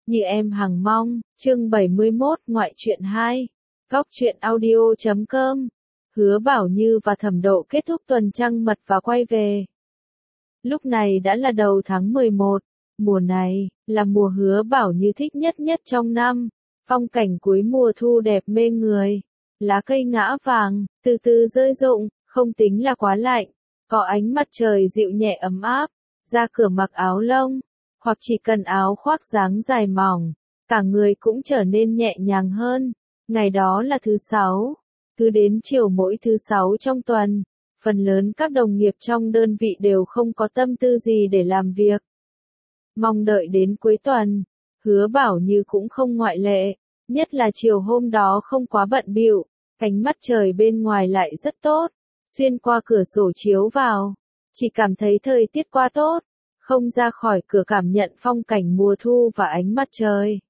Như em hằng mong, chương 71 ngoại truyện 2. Góc truyện audio.com. Hứa Bảo Như và Thẩm Độ kết thúc tuần trăng mật và quay về. Lúc này đã là đầu tháng 11, mùa này là mùa Hứa Bảo Như thích nhất trong năm. Phong cảnh cuối mùa thu đẹp mê người, lá cây ngã vàng, từ từ rơi rụng, không tính là quá lạnh, có ánh mặt trời dịu nhẹ ấm áp, ra cửa mặc áo lông, hoặc chỉ cần áo khoác dáng dài mỏng, cả người cũng trở nên nhẹ nhàng hơn. Ngày đó là thứ Sáu, cứ đến chiều mỗi thứ Sáu trong tuần, phần lớn các đồng nghiệp trong đơn vị đều không có tâm tư gì để làm việc. Mong đợi đến cuối tuần, Hứa Bảo Như cũng không ngoại lệ, nhất là chiều hôm đó không quá bận bịu, ánh mặt trời bên ngoài lại rất tốt, xuyên qua cửa sổ chiếu vào, chỉ cảm thấy thời tiết quá tốt, không ra khỏi cửa cảm nhận phong cảnh mùa thu và ánh mặt trời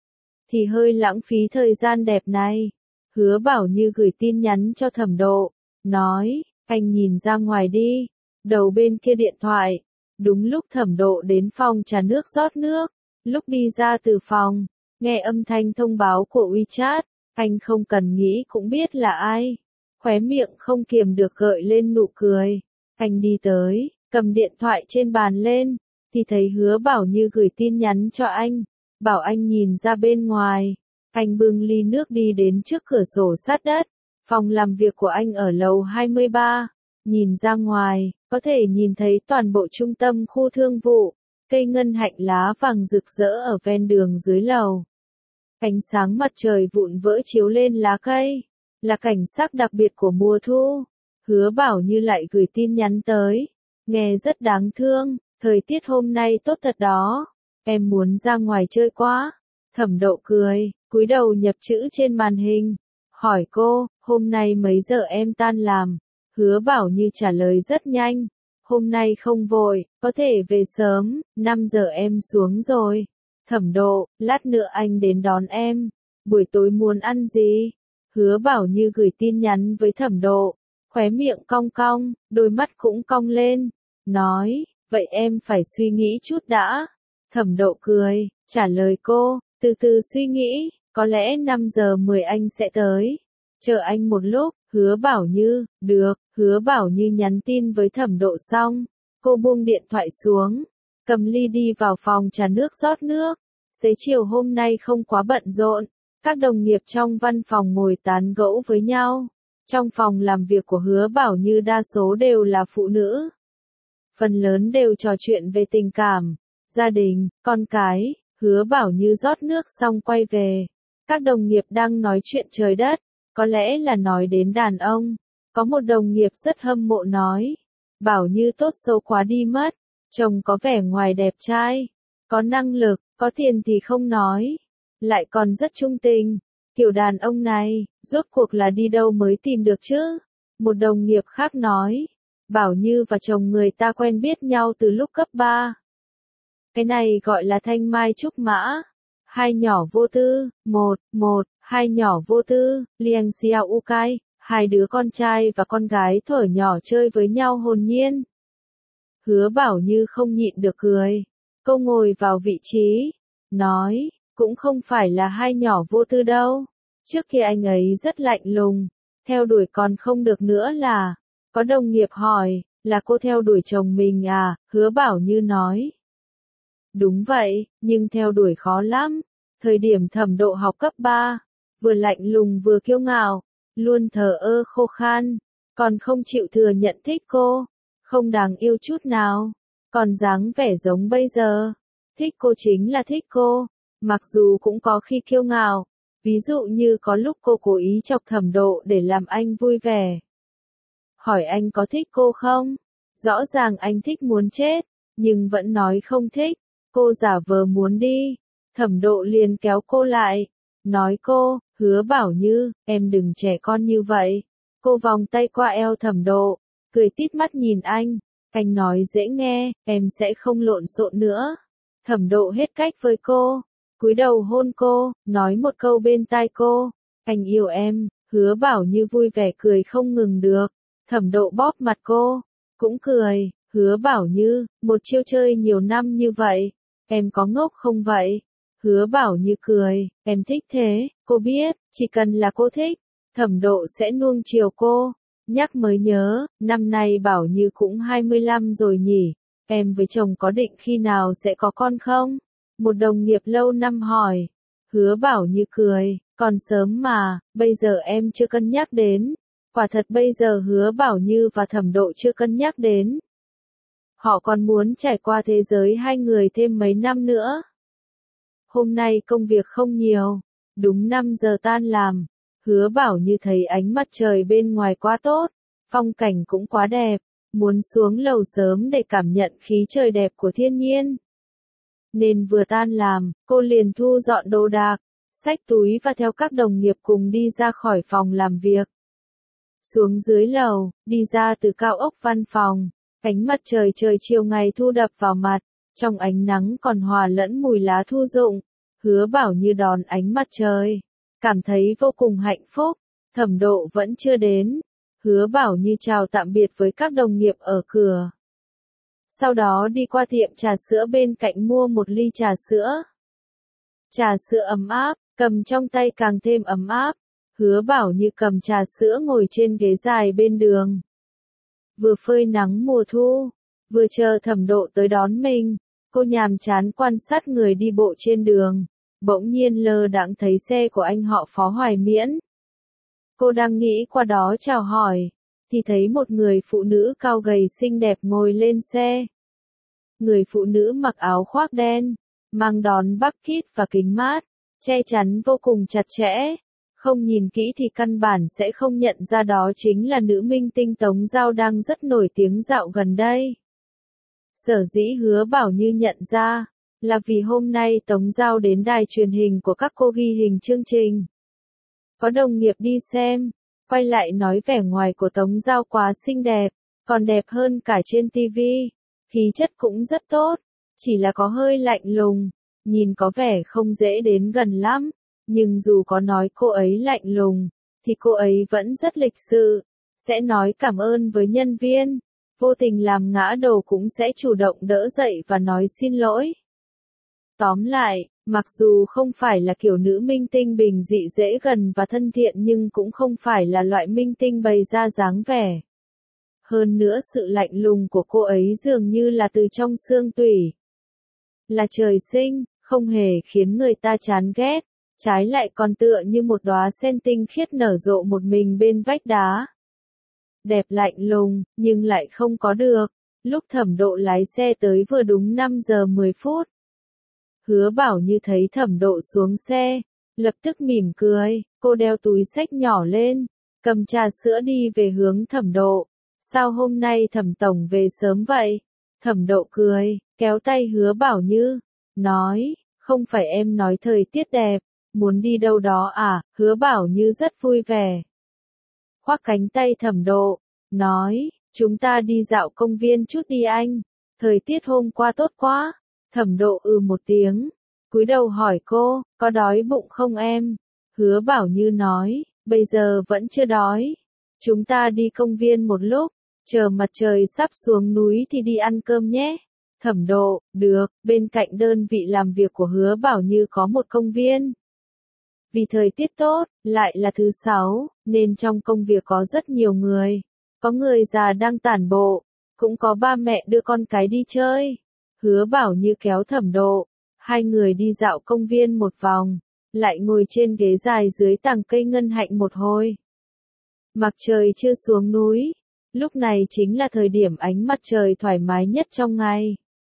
thì hơi lãng phí thời gian đẹp này. Hứa Bảo Như gửi tin nhắn cho Thẩm Độ, nói, anh nhìn ra ngoài đi. Đầu bên kia điện thoại, đúng lúc Thẩm Độ đến phòng trà nước rót nước, lúc đi ra từ phòng, nghe âm thanh thông báo của WeChat, anh không cần nghĩ cũng biết là ai. Khóe miệng không kiềm được gợi lên nụ cười. Anh đi tới, cầm điện thoại trên bàn lên, thì thấy Hứa Bảo Như gửi tin nhắn cho anh, bảo anh nhìn ra bên ngoài. Anh bưng ly nước đi đến trước cửa sổ sát đất, phòng làm việc của anh ở lầu 23, nhìn ra ngoài, có thể nhìn thấy toàn bộ trung tâm khu thương vụ, cây ngân hạnh lá vàng rực rỡ ở ven đường dưới lầu. Ánh sáng mặt trời vụn vỡ chiếu lên lá cây, là cảnh sắc đặc biệt của mùa thu. Hứa Bảo Như lại gửi tin nhắn tới, nghe rất đáng thương, thời tiết hôm nay tốt thật đó, em muốn ra ngoài chơi quá. Thẩm Độ cười, cúi đầu nhập chữ trên màn hình, hỏi cô, hôm nay mấy giờ em tan làm? Hứa Bảo Như trả lời rất nhanh, hôm nay không vội, có thể về sớm, 5 giờ em xuống rồi. Thẩm Độ, lát nữa anh đến đón em, buổi tối muốn ăn gì? Hứa Bảo Như gửi tin nhắn với Thẩm Độ, khóe miệng cong cong, đôi mắt cũng cong lên, nói, vậy em phải suy nghĩ chút đã. Thẩm Độ cười, trả lời cô, từ từ suy nghĩ, có lẽ 5 giờ 10 anh sẽ tới. Chờ anh một lúc. Hứa Bảo Như, được. Hứa Bảo Như nhắn tin với Thẩm Độ xong, cô buông điện thoại xuống, cầm ly đi vào phòng trà nước rót nước. Xế chiều hôm nay không quá bận rộn, các đồng nghiệp trong văn phòng ngồi tán gẫu với nhau. Trong phòng làm việc của Hứa Bảo Như đa số đều là phụ nữ. Phần lớn đều trò chuyện về tình cảm, gia đình, con cái. Hứa Bảo Như rót nước xong quay về. Các đồng nghiệp đang nói chuyện trời đất, có lẽ là nói đến đàn ông. Có một đồng nghiệp rất hâm mộ nói, Bảo Như tốt xấu quá đi mất, chồng có vẻ ngoài đẹp trai, có năng lực, có tiền thì không nói, lại còn rất trung tình. Kiểu đàn ông này, rốt cuộc là đi đâu mới tìm được chứ? Một đồng nghiệp khác nói, Bảo Như và chồng người ta quen biết nhau từ lúc cấp 3. Cái này gọi là thanh mai trúc mã. Hai nhỏ vô tư, hai nhỏ vô tư, Liang Xiao Ukai, hai đứa con trai và con gái thuở nhỏ chơi với nhau hồn nhiên. Hứa Bảo Như không nhịn được cười. Cô ngồi vào vị trí, nói, cũng không phải là hai nhỏ vô tư đâu. Trước kia anh ấy rất lạnh lùng, theo đuổi còn không được nữa là. Có đồng nghiệp hỏi, là cô theo đuổi chồng mình à? Hứa Bảo Như nói. Đúng vậy, nhưng theo đuổi khó lắm. Thời điểm Thẩm Độ học cấp 3, vừa lạnh lùng vừa kiêu ngạo, luôn thờ ơ khô khan, còn không chịu thừa nhận thích cô, không đáng yêu chút nào, còn dáng vẻ giống bây giờ. Thích cô chính là thích cô, mặc dù cũng có khi kiêu ngạo, ví dụ như có lúc cô cố ý chọc Thẩm Độ để làm anh vui vẻ. Hỏi anh có thích cô không? Rõ ràng anh thích muốn chết, nhưng vẫn nói không thích, cô giả vờ muốn đi. Thẩm Độ liền kéo cô lại, nói cô, Hứa Bảo Như, em đừng trẻ con như vậy. Cô vòng tay qua eo Thẩm Độ, cười tít mắt nhìn anh nói dễ nghe, em sẽ không lộn xộn nữa. Thẩm Độ hết cách với cô, cúi đầu hôn cô, nói một câu bên tai cô, anh yêu em. Hứa Bảo Như vui vẻ cười không ngừng được. Thẩm Độ bóp mặt cô, cũng cười, Hứa Bảo Như, một chiêu chơi nhiều năm như vậy, em có ngốc không vậy? Hứa Bảo Như cười, em thích thế, cô biết, chỉ cần là cô thích, Thẩm Độ sẽ nuông chiều cô. Nhắc mới nhớ, năm nay Bảo Như cũng 25 rồi nhỉ, em với chồng có định khi nào sẽ có con không? Một đồng nghiệp lâu năm hỏi. Hứa Bảo Như cười, còn sớm mà, bây giờ em chưa cân nhắc đến. Quả thật bây giờ Hứa Bảo Như và Thẩm Độ chưa cân nhắc đến. Họ còn muốn trải qua thế giới hai người thêm mấy năm nữa. Hôm nay công việc không nhiều, đúng 5 giờ tan làm. Hứa Bảo Như thấy ánh mặt trời bên ngoài quá tốt, phong cảnh cũng quá đẹp, muốn xuống lầu sớm để cảm nhận khí trời đẹp của thiên nhiên. Nên vừa tan làm, cô liền thu dọn đồ đạc, xách túi và theo các đồng nghiệp cùng đi ra khỏi phòng làm việc. Xuống dưới lầu, đi ra từ cao ốc văn phòng, ánh mặt trời chiều ngày thu đập vào mặt, trong ánh nắng còn hòa lẫn mùi lá thu rụng. Hứa Bảo Như đón ánh mặt trời, cảm thấy vô cùng hạnh phúc. Thẩm Độ vẫn chưa đến. Hứa Bảo Như chào tạm biệt với các đồng nghiệp ở cửa. Sau đó đi qua tiệm trà sữa bên cạnh mua một ly trà sữa. Trà sữa ấm áp, cầm trong tay càng thêm ấm áp. Hứa Bảo Như cầm trà sữa ngồi trên ghế dài bên đường. Vừa phơi nắng mùa thu, vừa chờ Thẩm Độ tới đón mình, cô nhàm chán quan sát người đi bộ trên đường. Bỗng nhiên lơ đãng thấy xe của anh họ Phó Hoài Miễn. Cô đang nghĩ qua đó chào hỏi, thì thấy một người phụ nữ cao gầy xinh đẹp ngồi lên xe. Người phụ nữ mặc áo khoác đen, mang đón bucket và kính mát, che chắn vô cùng chặt chẽ. Không nhìn kỹ thì căn bản sẽ không nhận ra đó chính là nữ minh tinh Tống Giao đang rất nổi tiếng dạo gần đây. Sở dĩ Hứa Bảo Như nhận ra, là vì hôm nay Tống Giao đến đài truyền hình của các cô ghi hình chương trình. Có đồng nghiệp đi xem, quay lại nói vẻ ngoài của Tống Giao quá xinh đẹp, còn đẹp hơn cả trên TV. Khí chất cũng rất tốt, chỉ là có hơi lạnh lùng, nhìn có vẻ không dễ đến gần lắm. Nhưng dù có nói cô ấy lạnh lùng, thì cô ấy vẫn rất lịch sự, sẽ nói cảm ơn với nhân viên, vô tình làm ngã đồ cũng sẽ chủ động đỡ dậy và nói xin lỗi. Tóm lại, mặc dù không phải là kiểu nữ minh tinh bình dị dễ gần và thân thiện nhưng cũng không phải là loại minh tinh bày ra dáng vẻ. Hơn nữa sự lạnh lùng của cô ấy dường như là từ trong xương tủy. Là trời sinh, không hề khiến người ta chán ghét, trái lại còn tựa như một đóa sen tinh khiết nở rộ một mình bên vách đá. Đẹp lạnh lùng, nhưng lại không có được. Lúc Thẩm Độ lái xe tới vừa đúng 5 giờ 10 phút. Hứa Bảo Như thấy Thẩm Độ xuống xe, lập tức mỉm cười, cô đeo túi xách nhỏ lên, cầm trà sữa đi về hướng Thẩm Độ. Sao hôm nay Thẩm Tổng về sớm vậy? Thẩm Độ cười, kéo tay Hứa Bảo Như, nói, không phải em nói thời tiết đẹp, muốn đi đâu đó à? Hứa Bảo Như rất vui vẻ. Khoác cánh tay Thẩm Độ, nói, chúng ta đi dạo công viên chút đi anh, thời tiết hôm qua tốt quá. Thẩm Độ một tiếng, cúi đầu hỏi cô, có đói bụng không em? Hứa Bảo Như nói, bây giờ vẫn chưa đói. Chúng ta đi công viên một lúc, chờ mặt trời sắp xuống núi thì đi ăn cơm nhé. Thẩm Độ, được, bên cạnh đơn vị làm việc của Hứa Bảo Như có một công viên. Vì thời tiết tốt, lại là thứ sáu, nên trong công việc có rất nhiều người. Có người già đang tản bộ, cũng có ba mẹ đưa con cái đi chơi. Hứa Bảo Như kéo Thẩm Độ, hai người đi dạo công viên một vòng, lại ngồi trên ghế dài dưới tàng cây ngân hạnh một hồi. Mặt trời chưa xuống núi, lúc này chính là thời điểm ánh mặt trời thoải mái nhất trong ngày.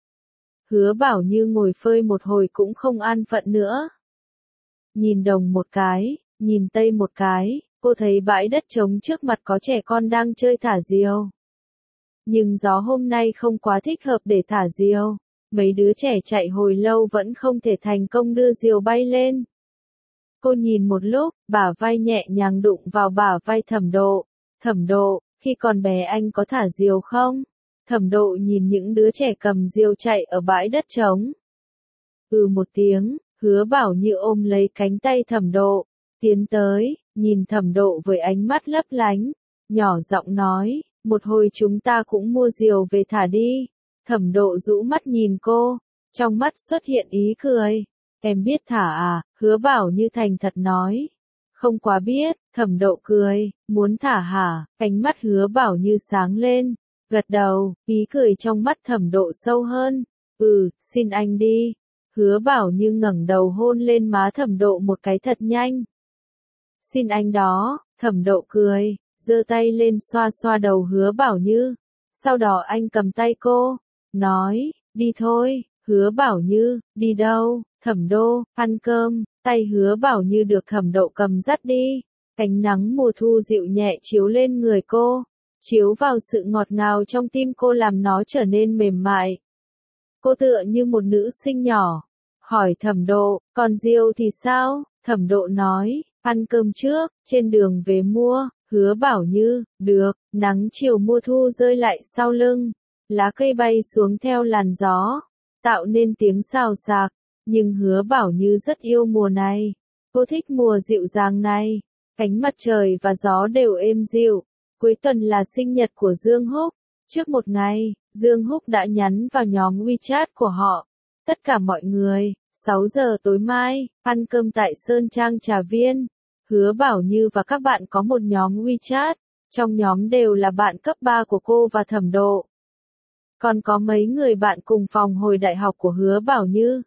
Hứa Bảo Như ngồi phơi một hồi cũng không an phận nữa. Nhìn đồng một cái, nhìn tây một cái, cô thấy bãi đất trống trước mặt có trẻ con đang chơi thả diều. Nhưng gió hôm nay không quá thích hợp để thả diều. Mấy đứa trẻ chạy hồi lâu vẫn không thể thành công đưa diều bay lên. Cô nhìn một lúc, bả vai nhẹ nhàng đụng vào bả vai Thẩm Độ. Thẩm Độ, khi còn bé anh có thả diều không? Thẩm Độ nhìn những đứa trẻ cầm diều chạy ở bãi đất trống. Một tiếng, Hứa Bảo Như ôm lấy cánh tay Thẩm Độ, tiến tới, nhìn Thẩm Độ với ánh mắt lấp lánh, nhỏ giọng nói, một hồi chúng ta cũng mua diều về thả đi. Thẩm Độ rũ mắt nhìn cô, trong mắt xuất hiện ý cười. Em biết thả à, Hứa Bảo Như thành thật nói. Không quá biết, Thẩm Độ cười, muốn thả hả, ánh mắt Hứa Bảo Như sáng lên, gật đầu, ý cười trong mắt Thẩm Độ sâu hơn. Xin anh đi. Hứa Bảo Như ngẩng đầu hôn lên má Thẩm Độ một cái thật nhanh. Xin anh đó, Thẩm Độ cười, giơ tay lên xoa xoa đầu Hứa Bảo Như. Sau đó anh cầm tay cô, nói, đi thôi. Hứa Bảo Như, đi đâu? Thẩm Đô, ăn cơm. Tay Hứa Bảo Như được Thẩm Độ cầm dắt đi. Ánh nắng mùa thu dịu nhẹ chiếu lên người cô, chiếu vào sự ngọt ngào trong tim cô làm nó trở nên mềm mại. Cô tựa như một nữ sinh nhỏ. Hỏi Thẩm Độ, còn Diêu thì sao? Thẩm Độ nói, ăn cơm trước, trên đường về mua. Hứa Bảo Như, được. Nắng chiều mùa thu rơi lại sau lưng, lá cây bay xuống theo làn gió, tạo nên tiếng xào xạc. Nhưng Hứa Bảo Như rất yêu mùa này. Cô thích mùa dịu dàng này. Ánh mặt trời và gió đều êm dịu. Cuối tuần là sinh nhật của Dương Húc. Trước một ngày, Dương Húc đã nhắn vào nhóm WeChat của họ. Tất cả mọi người, 6 giờ tối mai, ăn cơm tại Sơn Trang Trà Viên. Hứa Bảo Như và các bạn có một nhóm WeChat. Trong nhóm đều là bạn cấp 3 của cô và Thẩm Độ. Còn có mấy người bạn cùng phòng hồi đại học của Hứa Bảo Như.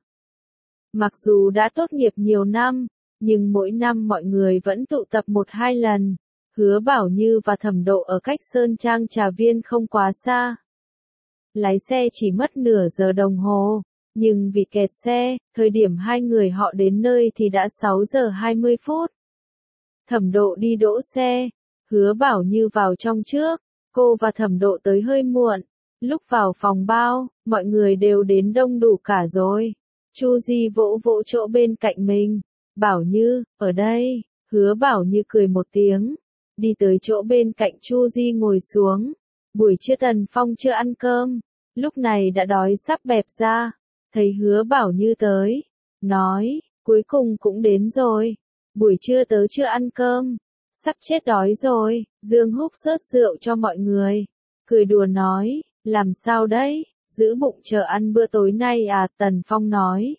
Mặc dù đã tốt nghiệp nhiều năm, nhưng mỗi năm mọi người vẫn tụ tập 1-2 lần. Hứa Bảo Như và Thẩm Độ ở cách Sơn Trang Trà Viên không quá xa. Lái xe chỉ mất nửa giờ đồng hồ, nhưng vì kẹt xe, thời điểm hai người họ đến nơi thì đã 6 giờ 20 phút. Thẩm Độ đi đỗ xe, Hứa Bảo Như vào trong trước, cô và Thẩm Độ tới hơi muộn. Lúc vào phòng bao, mọi người đều đến đông đủ cả rồi. Chu Di vỗ vỗ chỗ bên cạnh mình. Bảo Như, ở đây. Hứa Bảo Như cười một tiếng. Đi tới chỗ bên cạnh Chu Di ngồi xuống. Buổi trưa Tần Phong chưa ăn cơm. Lúc này đã đói sắp bẹp ra. Thấy Hứa Bảo Như tới. Nói, cuối cùng cũng đến rồi. Buổi trưa tớ chưa ăn cơm. Sắp chết đói rồi. Dương Húc xớt rượu cho mọi người. Cười đùa nói, làm sao đấy? Giữ bụng chờ ăn bữa tối nay à? Tần Phong nói.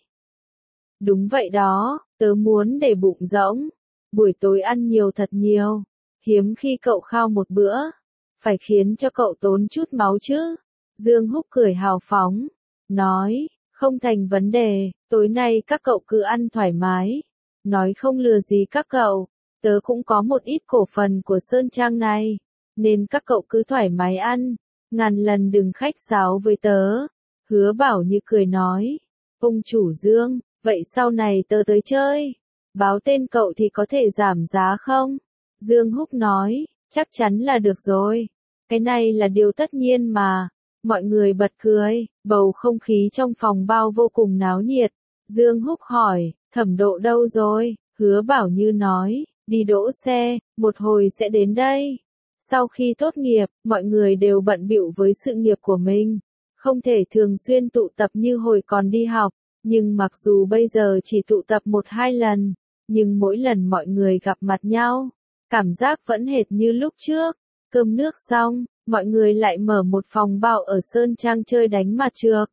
Đúng vậy đó, tớ muốn để bụng rỗng. Buổi tối ăn nhiều thật nhiều. Hiếm khi cậu khao một bữa. Phải khiến cho cậu tốn chút máu chứ. Dương Húc cười hào phóng. Nói, không thành vấn đề, tối nay các cậu cứ ăn thoải mái. Nói không lừa gì các cậu. Tớ cũng có một ít cổ phần của Sơn Trang này. Nên các cậu cứ thoải mái ăn. Ngàn lần đừng khách sáo với tớ. Hứa Bảo Như cười nói. Ông chủ Dương, vậy sau này tớ tới chơi. Báo tên cậu thì có thể giảm giá không? Dương Húc nói, chắc chắn là được rồi. Cái này là điều tất nhiên mà. Mọi người bật cười, bầu không khí trong phòng bao vô cùng náo nhiệt. Dương Húc hỏi, Thẩm Độ đâu rồi? Hứa Bảo Như nói, đi đỗ xe, một hồi sẽ đến đây. Sau khi tốt nghiệp, mọi người đều bận bịu với sự nghiệp của mình. Không thể thường xuyên tụ tập như hồi còn đi học. Nhưng mặc dù bây giờ chỉ tụ tập 1-2 lần, nhưng mỗi lần mọi người gặp mặt nhau, cảm giác vẫn hệt như lúc trước. Cơm nước xong, mọi người lại mở một phòng bao ở Sơn Trang chơi đánh mặt trược.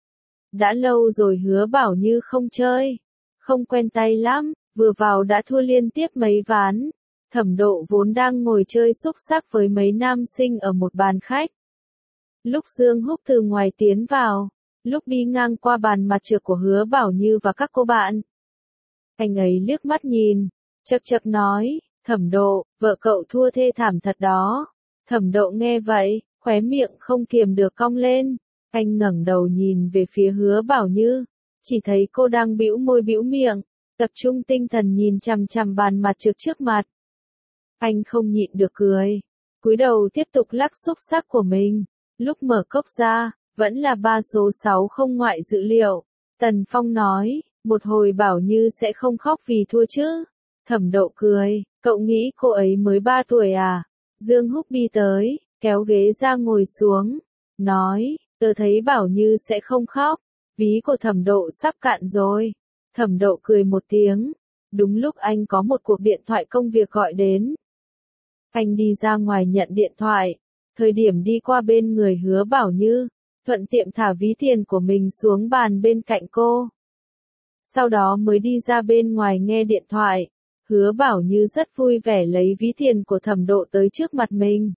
Đã lâu rồi Hứa Bảo Như không chơi, không quen tay lắm, vừa vào đã thua liên tiếp mấy ván. Thẩm Độ vốn đang ngồi chơi xúc xắc với mấy nam sinh ở một bàn khách. Lúc Dương Húc từ ngoài tiến vào, lúc đi ngang qua bàn mặt trược của Hứa Bảo Như và các cô bạn, anh ấy liếc mắt nhìn, chậc chậc nói, Thẩm Độ, vợ cậu thua thê thảm thật đó. Thẩm Độ nghe vậy, khóe miệng không kiềm được cong lên, anh ngẩng đầu nhìn về phía Hứa Bảo Như, chỉ thấy cô đang bĩu môi bĩu miệng, tập trung tinh thần nhìn chằm chằm bàn mặt trược trước mặt. Anh không nhịn được cười, cúi đầu tiếp tục lắc xúc xắc của mình, lúc mở cốc ra, vẫn là 3 số 6 không ngoại dự liệu. Tần Phong nói, một hồi Bảo Như sẽ không khóc vì thua chứ. Thẩm Độ cười, cậu nghĩ cô ấy mới 3 tuổi à? Dương Húc đi tới, kéo ghế ra ngồi xuống, nói, tớ thấy Bảo Như sẽ không khóc, ví của Thẩm Độ sắp cạn rồi. Thẩm Độ cười một tiếng, đúng lúc anh có một cuộc điện thoại công việc gọi đến. Anh đi ra ngoài nhận điện thoại, thời điểm đi qua bên người Hứa Bảo Như, thuận tiện thả ví tiền của mình xuống bàn bên cạnh cô. sau đó mới đi ra bên ngoài nghe điện thoại. Hứa Bảo Như rất vui vẻ lấy ví tiền của Thẩm Độ tới trước mặt mình.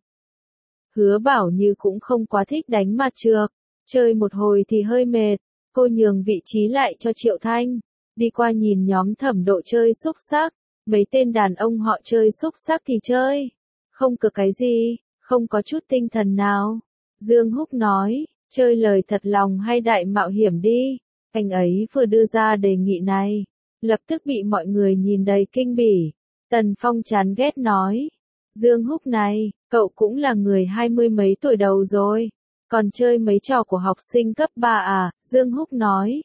Hứa Bảo Như cũng không quá thích đánh mặt trược, chơi một hồi thì hơi mệt, cô nhường vị trí lại cho Triệu Thanh, đi qua nhìn nhóm Thẩm Độ chơi xúc xắc, mấy tên đàn ông họ chơi xúc xắc thì chơi, không cực cái gì, không có chút tinh thần nào. Dương Húc nói, chơi lời thật lòng hay đại mạo hiểm đi, anh ấy vừa đưa ra đề nghị này, lập tức bị mọi người nhìn đầy kinh bỉ. Tần Phong chán ghét nói, Dương Húc này, cậu cũng là người 20 mấy tuổi đầu rồi, còn chơi mấy trò của học sinh cấp 3 à, Dương Húc nói.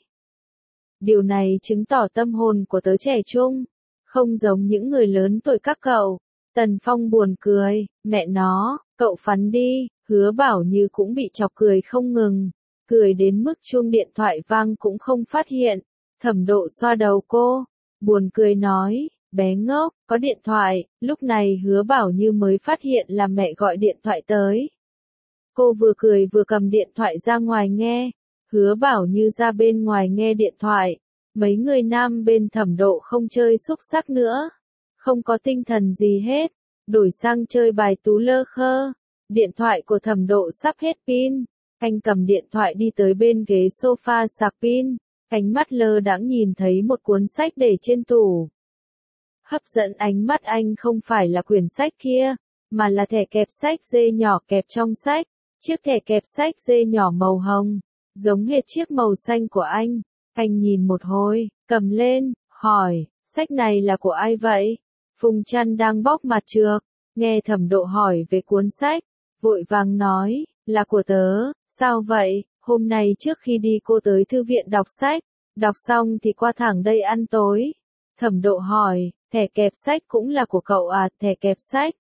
Điều này chứng tỏ tâm hồn của tớ trẻ trung, không giống những người lớn tuổi các cậu. Tần Phong buồn cười, mẹ nó, cậu phắn đi, Hứa Bảo Như cũng bị chọc cười không ngừng, cười đến mức chuông điện thoại vang cũng không phát hiện. Thẩm Độ xoa đầu cô, buồn cười nói, bé ngốc, có điện thoại. Lúc này Hứa Bảo Như mới phát hiện là mẹ gọi điện thoại tới. Cô vừa cười vừa cầm điện thoại ra ngoài nghe. Hứa Bảo Như ra bên ngoài nghe điện thoại. Mấy người nam bên Thẩm Độ không chơi xúc xắc nữa, không có tinh thần gì hết, đổi sang chơi bài tú lơ khơ. Điện thoại của Thẩm Độ sắp hết pin, anh cầm điện thoại đi tới bên ghế sofa sạc pin, ánh mắt lơ đãng nhìn thấy một cuốn sách để trên tủ. Hấp dẫn ánh mắt anh không phải là quyển sách kia, mà là thẻ kẹp sách dê nhỏ kẹp trong sách. Chiếc thẻ kẹp sách dê nhỏ màu hồng, giống hệt chiếc màu xanh của anh. Anh nhìn một hồi, cầm lên, hỏi, sách này là của ai vậy? Phùng Trăn đang bóc mặt trược, nghe Thẩm Độ hỏi về cuốn sách, vội vàng nói, là của tớ. Sao vậy? Hôm nay trước khi đi cô tới thư viện đọc sách, đọc xong thì qua thẳng đây ăn tối. Thẩm Độ hỏi, thẻ kẹp sách cũng là của cậu à? Thẻ kẹp sách?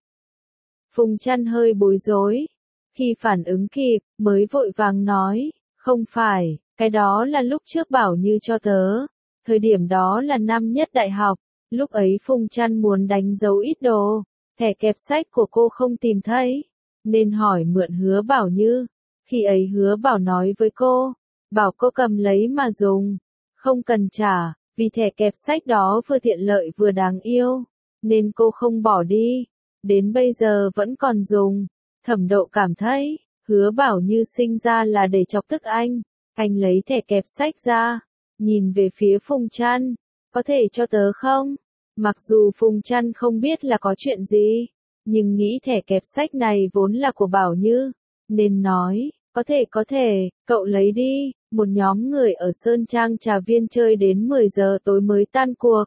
Phùng Trăn hơi bối rối, khi phản ứng kịp, mới vội vàng nói, không phải, cái đó là lúc trước Bảo Như cho tớ. Thời điểm đó là năm nhất đại học, lúc ấy Phùng Trăn muốn đánh dấu ít đồ, thẻ kẹp sách của cô không tìm thấy, nên hỏi mượn Hứa Bảo Như. Khi ấy Hứa Bảo nói với cô, bảo cô cầm lấy mà dùng, không cần trả, vì thẻ kẹp sách đó vừa tiện lợi vừa đáng yêu, nên cô không bỏ đi, đến bây giờ vẫn còn dùng. Thẩm Độ cảm thấy, Hứa Bảo Như sinh ra là để chọc tức anh lấy thẻ kẹp sách ra, nhìn về phía Phùng Trăn, có thể cho tớ không? Mặc dù Phùng Trăn không biết là có chuyện gì, nhưng nghĩ thẻ kẹp sách này vốn là của Bảo Như, nên nói, có thể, cậu lấy đi. Một nhóm người ở Sơn Trang Trà Viên chơi đến 10 giờ tối mới tan cuộc.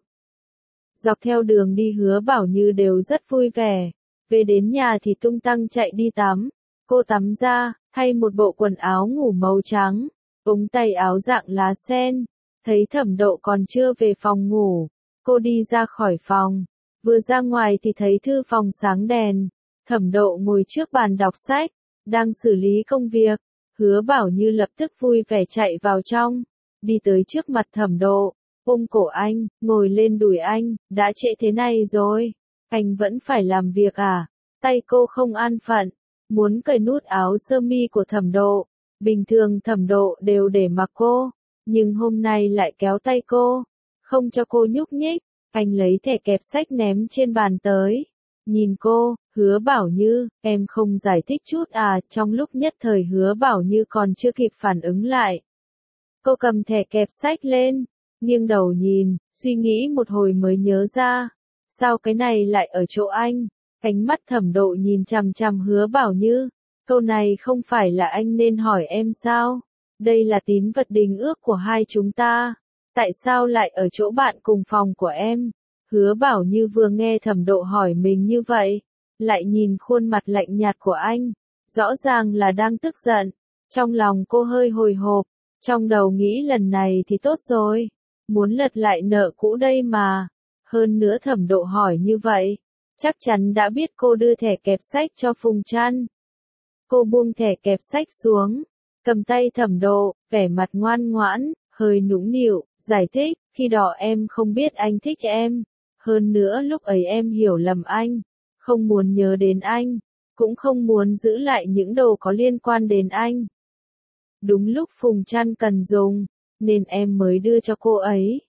Dọc theo đường đi Hứa Bảo Như đều rất vui vẻ, về đến nhà thì tung tăng chạy đi tắm. Cô tắm ra, thay một bộ quần áo ngủ màu trắng, ống tay áo dạng lá sen. Thấy Thẩm Độ còn chưa về phòng ngủ, cô đi ra khỏi phòng, vừa ra ngoài thì thấy thư phòng sáng đèn. Thẩm Độ ngồi trước bàn đọc sách, đang xử lý công việc. Hứa Bảo Như lập tức vui vẻ chạy vào trong, đi tới trước mặt Thẩm Độ, ôm cổ anh, ngồi lên đùi anh, đã trễ thế này rồi, anh vẫn phải làm việc à? Tay cô không an phận, muốn cởi nút áo sơ mi của Thẩm Độ. Bình thường Thẩm Độ đều để mặc cô, nhưng hôm nay lại kéo tay cô, không cho cô nhúc nhích. Anh lấy thẻ kẹp sách ném trên bàn tới, nhìn cô, Hứa Bảo Như, em không giải thích chút à? Trong lúc nhất thời Hứa Bảo Như còn chưa kịp phản ứng lại, cô cầm thẻ kẹp sách lên, nghiêng đầu nhìn, suy nghĩ một hồi mới nhớ ra, sao cái này lại ở chỗ anh? Ánh mắt Thẩm Độ nhìn chằm chằm Hứa Bảo Như, câu này không phải là anh nên hỏi em sao? Đây là tín vật đính ước của hai chúng ta, tại sao lại ở chỗ bạn cùng phòng của em? Hứa Bảo Như vừa nghe Thẩm Độ hỏi mình như vậy, lại nhìn khuôn mặt lạnh nhạt của anh, rõ ràng là đang tức giận. Trong lòng cô hơi hồi hộp, trong đầu nghĩ lần này thì tốt rồi, muốn lật lại nợ cũ đây mà. Hơn nữa Thẩm Độ hỏi như vậy, chắc chắn đã biết cô đưa thẻ kẹp sách cho Phùng Trăn. Cô buông thẻ kẹp sách xuống, cầm tay Thẩm Độ, vẻ mặt ngoan ngoãn, hơi nũng nịu, giải thích, khi đó em không biết anh thích em. Hơn nữa lúc ấy em hiểu lầm anh, không muốn nhớ đến anh, cũng không muốn giữ lại những đồ có liên quan đến anh. Đúng lúc Phùng Trăn cần dùng, nên em mới đưa cho cô ấy.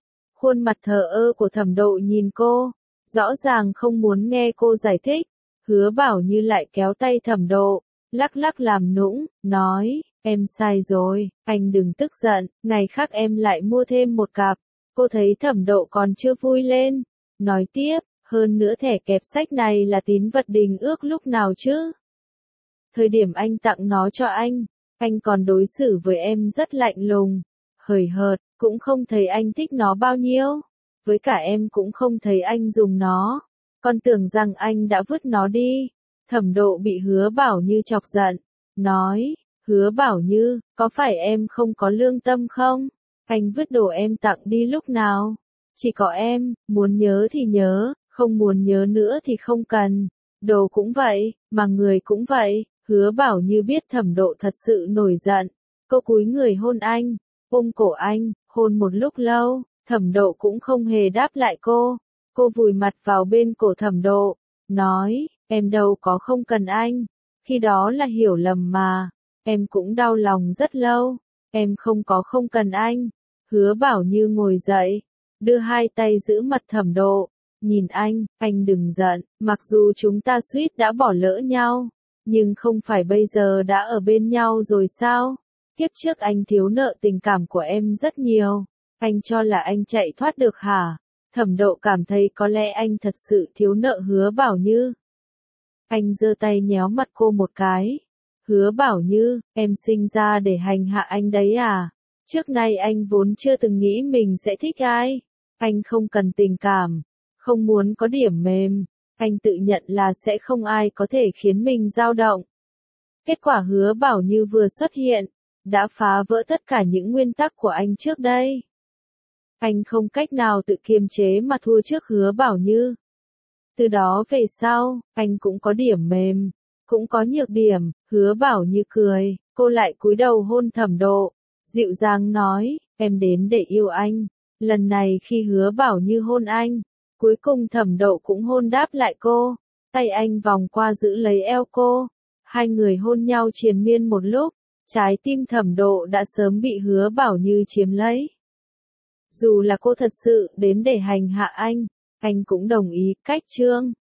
Khuôn mặt thờ ơ của Thẩm Độ nhìn cô, rõ ràng không muốn nghe cô giải thích. Hứa Bảo Như lại kéo tay Thẩm Độ, lắc lắc làm nũng, nói, em sai rồi, anh đừng tức giận, ngày khác em lại mua thêm một cặp. Cô thấy Thẩm Độ còn chưa vui lên, nói tiếp, hơn nữa thẻ kẹp sách này là tín vật đình ước lúc nào chứ? Thời điểm anh tặng nó cho anh còn đối xử với em rất lạnh lùng, hời hợt, cũng không thấy anh thích nó bao nhiêu. Với cả em cũng không thấy anh dùng nó, còn tưởng rằng anh đã vứt nó đi. Thẩm Độ bị Hứa Bảo Như chọc giận, nói, Hứa Bảo Như, có phải em không có lương tâm không? Anh vứt đồ em tặng đi lúc nào? Chỉ có em, muốn nhớ thì nhớ, không muốn nhớ nữa thì không cần. Đồ cũng vậy, mà người cũng vậy. Hứa Bảo Như biết Thẩm Độ thật sự nổi giận. Cô cúi người hôn anh, ôm cổ anh, hôn một lúc lâu. Thẩm Độ cũng không hề đáp lại cô. Cô vùi mặt vào bên cổ Thẩm Độ, nói, em đâu có không cần anh. Khi đó là hiểu lầm mà. Em cũng đau lòng rất lâu. Em không có không cần anh. Hứa Bảo Như ngồi dậy, đưa hai tay giữ mặt Thẩm Độ. Nhìn anh đừng giận, mặc dù chúng ta suýt đã bỏ lỡ nhau. Nhưng không phải bây giờ đã ở bên nhau rồi sao? Kiếp trước anh thiếu nợ tình cảm của em rất nhiều. Anh cho là anh chạy thoát được hả? Thẩm Độ cảm thấy có lẽ anh thật sự thiếu nợ Hứa Bảo Như. Anh giơ tay nhéo mặt cô một cái. Hứa Bảo Như, em sinh ra để hành hạ anh đấy à? Trước nay anh vốn chưa từng nghĩ mình sẽ thích ai. Anh không cần tình cảm, không muốn có điểm mềm. Anh tự nhận là sẽ không ai có thể khiến mình dao động. Kết quả Hứa Bảo Như vừa xuất hiện, đã phá vỡ tất cả những nguyên tắc của anh trước đây. Anh không cách nào tự kiềm chế mà thua trước Hứa Bảo Như. Từ đó về sau, anh cũng có điểm mềm, cũng có nhược điểm. Hứa Bảo Như cười, cô lại cúi đầu hôn Thẩm Độ, dịu dàng nói, em đến để yêu anh. Lần này khi Hứa Bảo Như hôn anh, cuối cùng Thẩm Độ cũng hôn đáp lại cô. Tay anh vòng qua giữ lấy eo cô. Hai người hôn nhau triền miên một lúc. Trái tim Thẩm Độ đã sớm bị Hứa Bảo Như chiếm lấy. Dù là cô thật sự đến để hành hạ anh cũng đồng ý. Cách chương